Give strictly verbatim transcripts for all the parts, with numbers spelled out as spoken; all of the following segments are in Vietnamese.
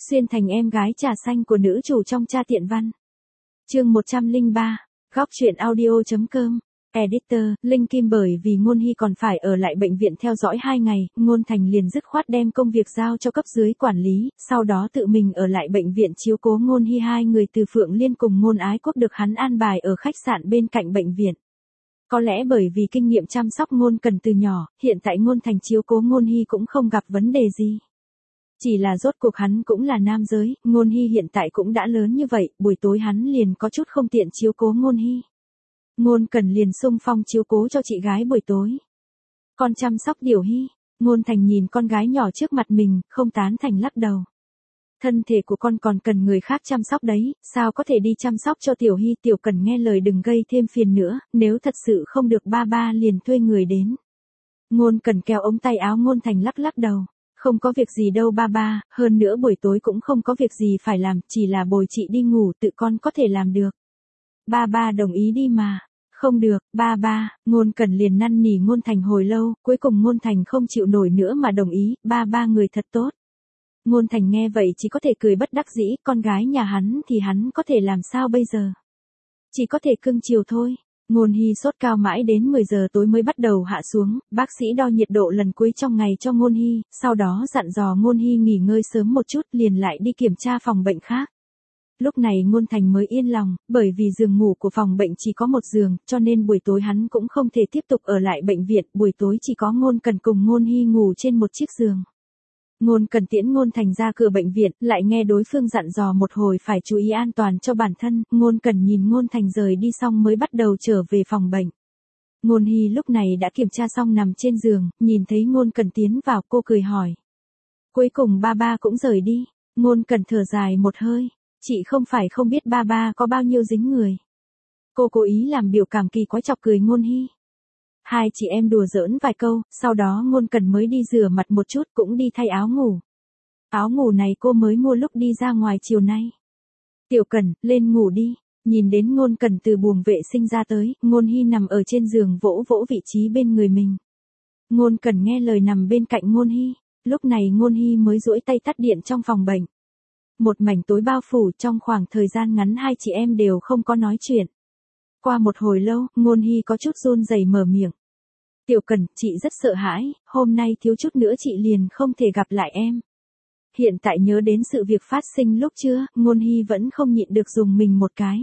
Xuyên thành em gái trà xanh của nữ chủ trong Cha Tiện Văn. Chương một trăm lẻ ba, góc truyện audio.com. Editor, Linh Kim. Bởi vì Ngôn Hy còn phải ở lại bệnh viện theo dõi hai ngày, Ngôn Thành liền dứt khoát đem công việc giao cho cấp dưới quản lý, sau đó tự mình ở lại bệnh viện chiếu cố Ngôn Hy. Hai người từ Phượng Liên cùng Ngôn Ái Quốc được hắn an bài ở khách sạn bên cạnh bệnh viện. Có lẽ bởi vì kinh nghiệm chăm sóc Ngôn Cần từ nhỏ, hiện tại Ngôn Thành chiếu cố Ngôn Hy cũng không gặp vấn đề gì. Chỉ là rốt cuộc hắn cũng là nam giới, Ngôn Hy hiện tại cũng đã lớn như vậy, buổi tối hắn liền có chút không tiện chiếu cố Ngôn Hy. Ngôn Cần liền xung phong chiếu cố cho chị gái buổi tối. Con chăm sóc Tiểu Hy. Ngôn Thành nhìn con gái nhỏ trước mặt mình, không tán thành lắc đầu. Thân thể của con còn cần người khác chăm sóc đấy, sao có thể đi chăm sóc cho Tiểu Hy. Tiểu Cần nghe lời đừng gây thêm phiền nữa, nếu thật sự không được ba ba liền thuê người đến. Ngôn Cần kéo ống tay áo Ngôn Thành lắc lắc đầu. Không có việc gì đâu ba ba, hơn nữa buổi tối cũng không có việc gì phải làm, chỉ là bồi chị đi ngủ tự con có thể làm được. Ba ba đồng ý đi mà. Không được, ba ba, Ngôn Cần liền năn nỉ Ngôn Thành hồi lâu, cuối cùng Ngôn Thành không chịu nổi nữa mà đồng ý, ba ba người thật tốt. Ngôn Thành nghe vậy chỉ có thể cười bất đắc dĩ, con gái nhà hắn thì hắn có thể làm sao bây giờ. Chỉ có thể cưng chiều thôi. Ngôn Hy sốt cao mãi đến mười giờ tối mới bắt đầu hạ xuống, bác sĩ đo nhiệt độ lần cuối trong ngày cho Ngôn Hy, sau đó dặn dò Ngôn Hy nghỉ ngơi sớm một chút liền lại đi kiểm tra phòng bệnh khác. Lúc này Ngôn Thành mới yên lòng, bởi vì giường ngủ của phòng bệnh chỉ có một giường, cho nên buổi tối hắn cũng không thể tiếp tục ở lại bệnh viện, buổi tối chỉ có Ngôn Cần cùng Ngôn Hy ngủ trên một chiếc giường. Ngôn Cần tiễn Ngôn Thành ra cửa bệnh viện, lại nghe đối phương dặn dò một hồi phải chú ý an toàn cho bản thân, Ngôn Cần nhìn Ngôn Thành rời đi xong mới bắt đầu trở về phòng bệnh. Ngôn Hy lúc này đã kiểm tra xong nằm trên giường, nhìn thấy Ngôn Cần tiến vào cô cười hỏi. Cuối cùng ba ba cũng rời đi, Ngôn Cần thở dài một hơi, chị không phải không biết ba ba có bao nhiêu dính người. Cô cố ý làm biểu cảm kỳ quái chọc cười Ngôn Hy. Hai chị em đùa giỡn vài câu, sau đó Ngôn Cần mới đi rửa mặt một chút cũng đi thay áo ngủ. Áo ngủ này cô mới mua lúc đi ra ngoài chiều nay. Tiểu Cần, lên ngủ đi. Nhìn đến Ngôn Cần từ buồng vệ sinh ra tới, Ngôn Hy nằm ở trên giường vỗ vỗ vị trí bên người mình. Ngôn Cần nghe lời nằm bên cạnh Ngôn Hy, lúc này Ngôn Hy mới duỗi tay tắt điện trong phòng bệnh. Một mảnh tối bao phủ, trong khoảng thời gian ngắn hai chị em đều không có nói chuyện. Qua một hồi lâu, Ngôn Hy có chút run rẩy mở miệng. Tiểu Cần, chị rất sợ hãi, hôm nay thiếu chút nữa chị liền không thể gặp lại em. Hiện tại nhớ đến sự việc phát sinh lúc trưa, Ngôn Hy vẫn không nhịn được dùng mình một cái.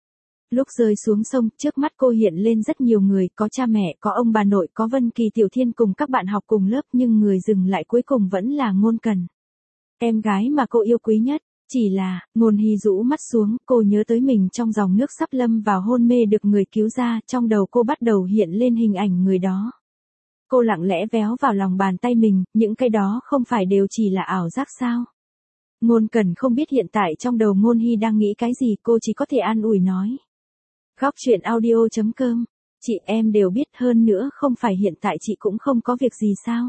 Lúc rơi xuống sông, trước mắt cô hiện lên rất nhiều người, có cha mẹ, có ông bà nội, có Vân Kỳ Tiểu Thiên cùng các bạn học cùng lớp, nhưng người dừng lại cuối cùng vẫn là Ngôn Cần. Em gái mà cô yêu quý nhất. Chỉ là, Ngôn Hy rũ mắt xuống, cô nhớ tới mình trong dòng nước sắp lâm vào hôn mê được người cứu ra, trong đầu cô bắt đầu hiện lên hình ảnh người đó. Cô lặng lẽ véo vào lòng bàn tay mình, những cái đó không phải đều chỉ là ảo giác sao? Ngôn Cần không biết hiện tại trong đầu Ngôn Hy đang nghĩ cái gì, cô chỉ có thể an ủi nói. Góc truyện audio.com, chị em đều biết, hơn nữa không phải hiện tại chị cũng không có việc gì sao?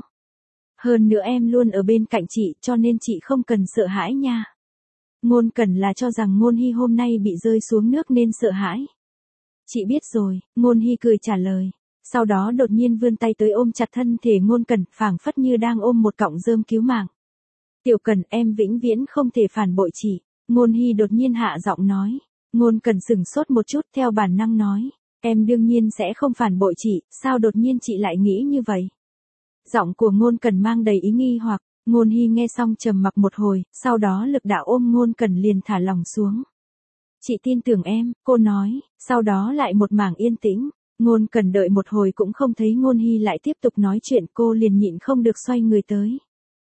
Hơn nữa em luôn ở bên cạnh chị, cho nên chị không cần sợ hãi nha. Ngôn Cần là cho rằng Ngôn Hy hôm nay bị rơi xuống nước nên sợ hãi. Chị biết rồi, Ngôn Hy cười trả lời. Sau đó đột nhiên vươn tay tới ôm chặt thân thể Ngôn Cần, phảng phất như đang ôm một cọng rơm cứu mạng. Tiểu Cần, em vĩnh viễn không thể phản bội chị. Ngôn Hy đột nhiên hạ giọng nói. Ngôn Cần sửng sốt một chút, theo bản năng nói. Em đương nhiên sẽ không phản bội chị, sao đột nhiên chị lại nghĩ như vậy? Giọng của Ngôn Cần mang đầy ý nghi hoặc. Ngôn Hy nghe xong trầm mặc một hồi, sau đó lực đạo ôm Ngôn Cần liền thả lỏng xuống. Chị tin tưởng em, cô nói, sau đó lại một mảng yên tĩnh. Ngôn Cần đợi một hồi cũng không thấy Ngôn Hy lại tiếp tục nói chuyện, cô liền nhịn không được xoay người tới.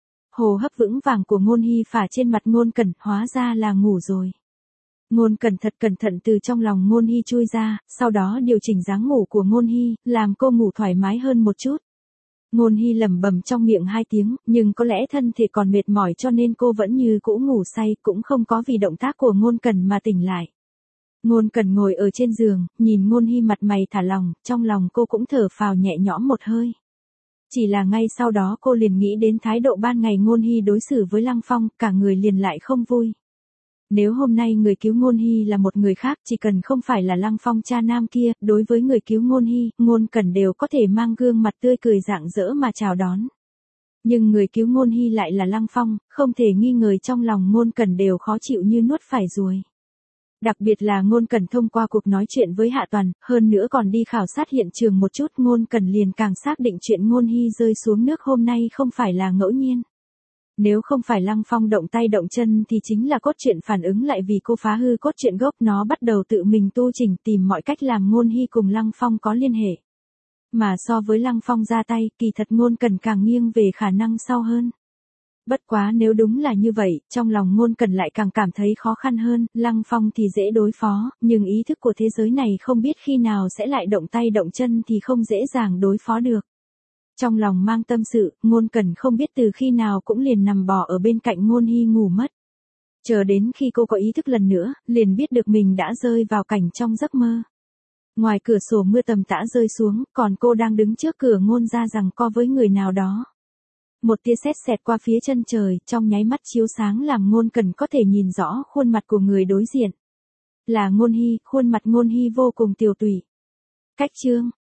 Hồ hấp vững vàng của Ngôn Hy phả trên mặt Ngôn Cần, hóa ra là ngủ rồi. Ngôn Cần thật cẩn thận từ trong lòng Ngôn Hy chui ra, sau đó điều chỉnh dáng ngủ của Ngôn Hy, làm cô ngủ thoải mái hơn một chút. Ngôn Hy lẩm bẩm trong miệng hai tiếng, nhưng có lẽ thân thể còn mệt mỏi cho nên cô vẫn như cũ ngủ say, cũng không có vì động tác của Ngôn Cần mà tỉnh lại. Ngôn Cần ngồi ở trên giường, nhìn Ngôn Hy mặt mày thả lỏng, trong lòng cô cũng thở phào nhẹ nhõm một hơi. Chỉ là ngay sau đó cô liền nghĩ đến thái độ ban ngày Ngôn Hy đối xử với Lăng Phong, cả người liền lại không vui. Nếu hôm nay người cứu Ngôn Hy là một người khác, chỉ cần không phải là Lăng Phong cha nam kia, đối với người cứu Ngôn Hy, Ngôn Cần đều có thể mang gương mặt tươi cười rạng rỡ mà chào đón. Nhưng người cứu Ngôn Hy lại là Lăng Phong, không thể nghi ngờ trong lòng Ngôn Cẩn đều khó chịu như nuốt phải ruồi. Đặc biệt là Ngôn Cẩn thông qua cuộc nói chuyện với Hạ Toàn, hơn nữa còn đi khảo sát hiện trường một chút, Ngôn Cẩn liền càng xác định chuyện Ngôn Hy rơi xuống nước hôm nay không phải là ngẫu nhiên. Nếu không phải Lăng Phong động tay động chân thì chính là cốt truyện phản ứng lại vì cô phá hư cốt truyện gốc, nó bắt đầu tự mình tu chỉnh tìm mọi cách làm Ngôn Hy cùng Lăng Phong có liên hệ. Mà so với Lăng Phong ra tay, kỳ thật Ngôn Cẩn càng nghiêng về khả năng sau hơn. Bất quá nếu đúng là như vậy, trong lòng Ngôn Cẩn lại càng cảm thấy khó khăn hơn, Lăng Phong thì dễ đối phó, nhưng ý thức của thế giới này không biết khi nào sẽ lại động tay động chân thì không dễ dàng đối phó được. Trong lòng mang tâm sự, Ngôn Cẩn không biết từ khi nào cũng liền nằm bò ở bên cạnh Ngôn Hy ngủ mất. Chờ đến khi cô có ý thức lần nữa, liền biết được mình đã rơi vào cảnh trong giấc mơ. Ngoài cửa sổ mưa tầm tã rơi xuống, còn cô đang đứng trước cửa Ngôn gia giằng co với người nào đó. Một tia sét xẹt qua phía chân trời, trong nháy mắt chiếu sáng làm Ngôn Cẩn có thể nhìn rõ khuôn mặt của người đối diện. Là Ngôn Hy, khuôn mặt Ngôn Hy vô cùng tiều tụy. Cách chương